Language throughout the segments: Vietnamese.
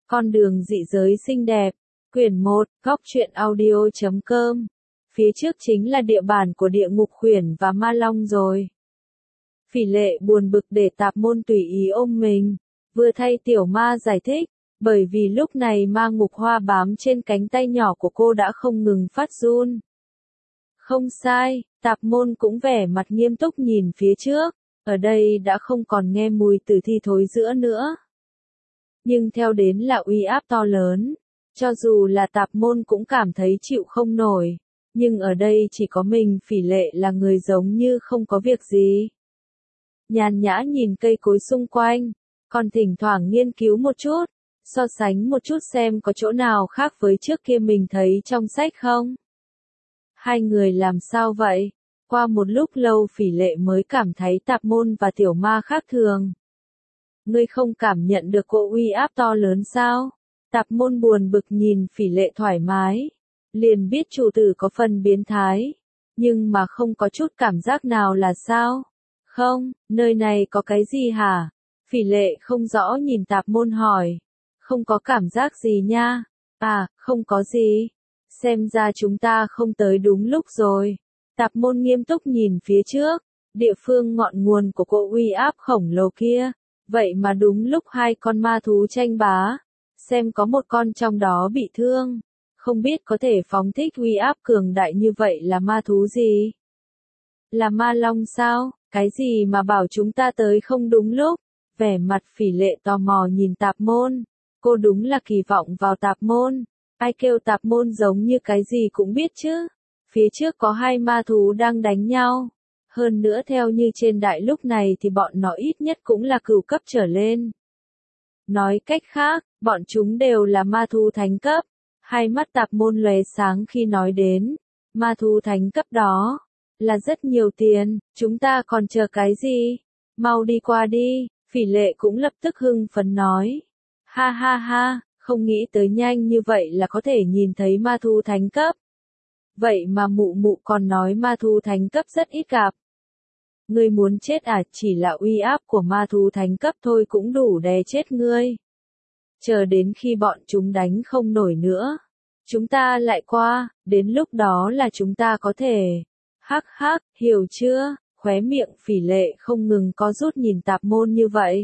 Con đường dị giới xinh đẹp. Quyển 1, Góc truyện audio.com. Phía trước chính là địa bàn của địa ngục khuyển và ma long rồi. Phỉ Lệ buồn bực để Tạp Môn tùy ý ôm mình, vừa thay tiểu ma giải thích, bởi vì lúc này ma ngục hoa bám trên cánh tay nhỏ của cô đã không ngừng phát run. Không sai, Tạp Môn cũng vẻ mặt nghiêm túc nhìn phía trước, ở đây đã không còn nghe mùi tử thi thối rữa nữa. Nhưng theo đến là uy áp to lớn, cho dù là Tạp Môn cũng cảm thấy chịu không nổi, nhưng ở đây chỉ có mình Phỉ Lệ là người giống như không có việc gì. Nhàn nhã nhìn cây cối xung quanh, còn thỉnh thoảng nghiên cứu một chút, so sánh một chút xem có chỗ nào khác với trước kia mình thấy trong sách không. Hai người làm sao vậy? Qua một lúc lâu Phỉ Lệ mới cảm thấy Tạp Môn và tiểu ma khác thường. Ngươi không cảm nhận được cỗ uy áp to lớn sao? Tạp Môn buồn bực nhìn Phỉ Lệ thoải mái. Liền biết chủ tử có phần biến thái. Nhưng mà không có chút cảm giác nào là sao? Không, nơi này có cái gì hả? Phỉ Lệ không rõ nhìn Tạp Môn hỏi. Không có cảm giác gì nha. À, không có gì. Xem ra chúng ta không tới đúng lúc rồi. Tạp Môn nghiêm túc nhìn phía trước. Địa phương ngọn nguồn của cỗ uy áp khổng lồ kia. Vậy mà đúng lúc hai con ma thú tranh bá. Xem có một con trong đó bị thương. Không biết có thể phóng thích uy áp cường đại như vậy là ma thú gì? Là ma long sao? Cái gì mà bảo chúng ta tới không đúng lúc? Vẻ mặt Phỉ Lệ tò mò nhìn Tạp Môn. Cô đúng là kỳ vọng vào Tạp Môn. Ai kêu Tạp Môn giống như cái gì cũng biết chứ. Phía trước có hai ma thú đang đánh nhau. Hơn nữa theo như trên đại lúc này thì bọn nó ít nhất cũng là cửu cấp trở lên. Nói cách khác, bọn chúng đều là ma thú thánh cấp. Hai mắt Tạp Môn lóe sáng khi nói đến. Ma thú thánh cấp đó. Là rất nhiều tiền, chúng ta còn chờ cái gì? Mau đi qua đi, Phỉ Lệ cũng lập tức hưng phấn nói. Ha ha ha, không nghĩ tới nhanh như vậy là có thể nhìn thấy ma thú thánh cấp. Vậy mà mụ mụ còn nói ma thú thánh cấp rất ít gặp. Ngươi muốn chết à, chỉ là uy áp của ma thú thánh cấp thôi cũng đủ đè chết ngươi. Chờ đến khi bọn chúng đánh không nổi nữa. Chúng ta lại qua, đến lúc đó là chúng ta có thể. Hắc hắc, hiểu chưa? Khóe miệng Phỉ Lệ không ngừng có rút nhìn Tạp Môn như vậy.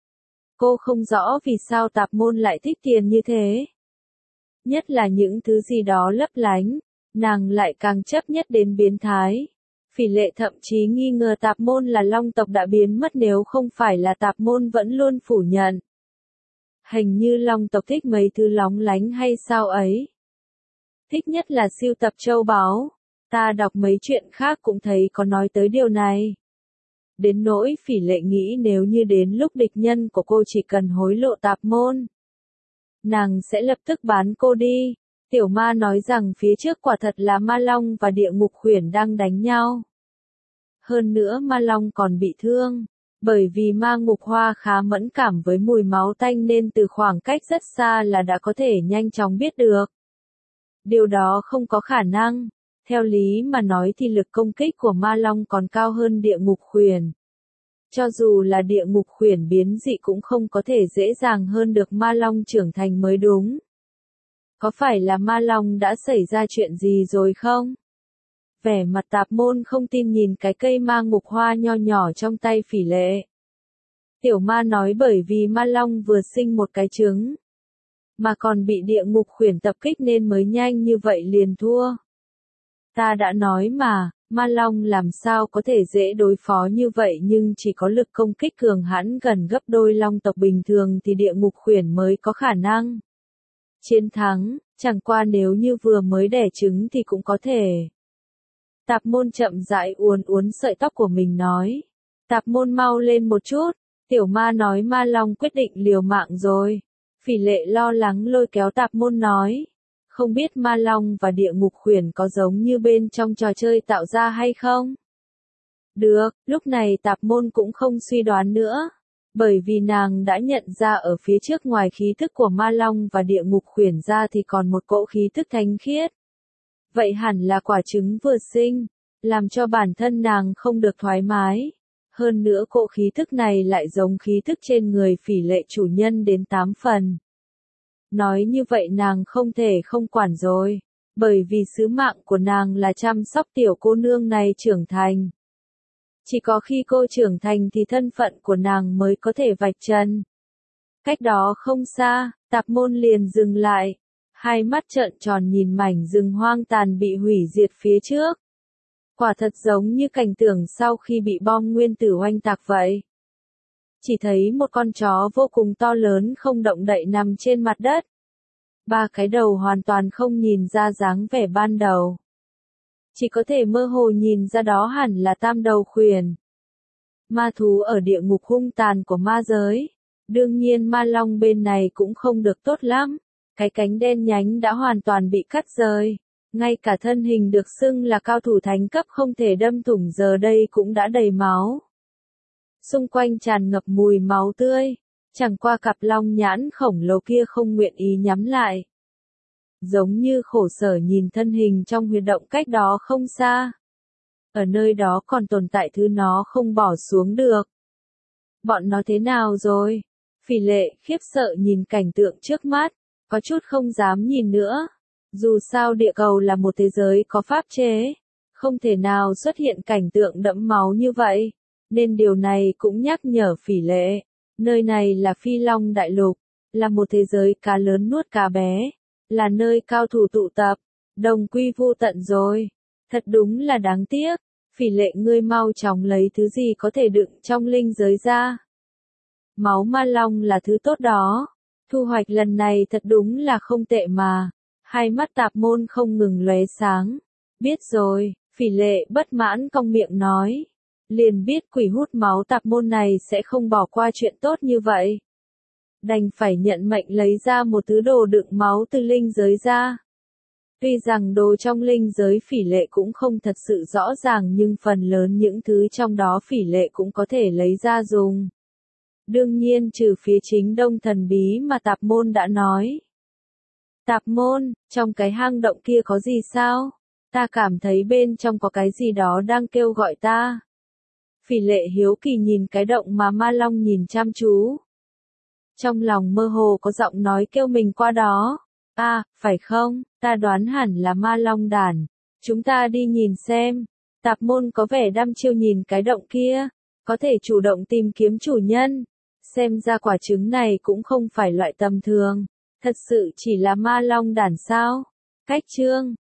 Cô không rõ vì sao Tạp Môn lại thích tiền như thế. Nhất là những thứ gì đó lấp lánh, nàng lại càng chấp nhất đến biến thái. Phỉ Lệ thậm chí nghi ngờ Tạp Môn là long tộc đã biến mất nếu không phải là Tạp Môn vẫn luôn phủ nhận. Hình như long tộc thích mấy thứ lóng lánh hay sao ấy. Thích nhất là sưu tập châu báu. Ta đọc mấy chuyện khác cũng thấy có nói tới điều này. Đến nỗi Phỉ Lệ nghĩ nếu như đến lúc địch nhân của cô chỉ cần hối lộ Tạp Môn, nàng sẽ lập tức bán cô đi. Tiểu ma nói rằng phía trước quả thật là ma long và địa ngục khuyển đang đánh nhau. Hơn nữa ma long còn bị thương. Bởi vì ma ngục hoa khá mẫn cảm với mùi máu tanh nên từ khoảng cách rất xa là đã có thể nhanh chóng biết được. Điều đó không có khả năng. Theo lý mà nói thì lực công kích của ma long còn cao hơn địa ngục khuyển. Cho dù là địa ngục khuyển biến dị cũng không có thể dễ dàng hơn được ma long trưởng thành mới đúng. Có phải là ma long đã xảy ra chuyện gì rồi không? Vẻ mặt Tạp Môn không tin nhìn cái cây ma ngục hoa nho nhỏ trong tay Phỉ Lệ. Tiểu ma nói bởi vì ma long vừa sinh một cái trứng. Mà còn bị địa ngục khuyển tập kích nên mới nhanh như vậy liền thua. Ta đã nói mà, ma long làm sao có thể dễ đối phó như vậy nhưng chỉ có lực công kích cường hãn gần gấp đôi long tộc bình thường thì địa ngục khuyển mới có khả năng chiến thắng, chẳng qua nếu như vừa mới đẻ trứng thì cũng có thể. Tạp Môn chậm rãi uốn uốn sợi tóc của mình nói. Tạp Môn mau lên một chút, tiểu ma nói ma long quyết định liều mạng rồi. Phỉ Lệ lo lắng lôi kéo Tạp Môn nói. Không biết ma long và địa ngục khuyển có giống như bên trong trò chơi tạo ra hay không? Được, lúc này Tạp Môn cũng không suy đoán nữa. Bởi vì nàng đã nhận ra ở phía trước ngoài khí thức của ma long và địa ngục khuyển ra thì còn một cỗ khí thức thánh khiết. Vậy hẳn là quả trứng vừa sinh, làm cho bản thân nàng không được thoải mái. Hơn nữa cỗ khí thức này lại giống khí thức trên người Phỉ Lệ chủ nhân đến 8 phần. Nói như vậy nàng không thể không quản rồi, bởi vì sứ mạng của nàng là chăm sóc tiểu cô nương này trưởng thành. Chỉ có khi cô trưởng thành thì thân phận của nàng mới có thể vạch trần. Cách đó không xa, Tạp Môn liền dừng lại, hai mắt trợn tròn nhìn mảnh rừng hoang tàn bị hủy diệt phía trước. Quả thật giống như cảnh tượng sau khi bị bom nguyên tử oanh tạc vậy. Chỉ thấy một con chó vô cùng to lớn không động đậy nằm trên mặt đất. Ba cái đầu hoàn toàn không nhìn ra dáng vẻ ban đầu. Chỉ có thể mơ hồ nhìn ra đó hẳn là tam đầu khuyển. Ma thú ở địa ngục hung tàn của ma giới. Đương nhiên ma long bên này cũng không được tốt lắm. Cái cánh đen nhánh đã hoàn toàn bị cắt rời. Ngay cả thân hình được xưng là cao thủ thánh cấp không thể đâm thủng giờ đây cũng đã đầy máu. Xung quanh tràn ngập mùi máu tươi. Chẳng qua cặp long nhãn khổng lồ kia không nguyện ý nhắm lại. Giống như khổ sở nhìn thân hình trong huyệt động cách đó không xa. Ở nơi đó còn tồn tại thứ nó không bỏ xuống được. Bọn nó thế nào rồi? Phỉ Lệ khiếp sợ nhìn cảnh tượng trước mắt, có chút không dám nhìn nữa. Dù sao địa cầu là một thế giới có pháp chế, không thể nào xuất hiện cảnh tượng đẫm máu như vậy, nên điều này cũng nhắc nhở Phỉ Lệ, nơi này là Phi Long Đại Lục, là một thế giới cá lớn nuốt cá bé, là nơi cao thủ tụ tập, đồng quy vu tận rồi. Thật đúng là đáng tiếc, Phỉ Lệ ngươi mau chóng lấy thứ gì có thể đựng trong linh giới ra. Máu ma long là thứ tốt đó, thu hoạch lần này thật đúng là không tệ mà. Hai mắt Tạp Môn không ngừng lóe sáng. Biết rồi, Phỉ Lệ bất mãn cong miệng nói. Liền biết quỷ hút máu Tạp Môn này sẽ không bỏ qua chuyện tốt như vậy. Đành phải nhận mệnh lấy ra một thứ đồ đựng máu từ linh giới ra. Tuy rằng đồ trong linh giới Phỉ Lệ cũng không thật sự rõ ràng nhưng phần lớn những thứ trong đó Phỉ Lệ cũng có thể lấy ra dùng. Đương nhiên trừ phía chính đông thần bí mà Tạp Môn đã nói. Tạp Môn, trong cái hang động kia có gì sao? Ta cảm thấy bên trong có cái gì đó đang kêu gọi ta. Phỉ Lệ hiếu kỳ nhìn cái động mà ma long nhìn chăm chú. Trong lòng mơ hồ có giọng nói kêu mình qua đó. À, phải không, ta đoán hẳn là ma long đàn. Chúng ta đi nhìn xem. Tạp Môn có vẻ đăm chiêu nhìn cái động kia. Có thể chủ động tìm kiếm chủ nhân. Xem ra quả trứng này cũng không phải loại tầm thường. Thật sự chỉ là ma long đàn sao? Cách chương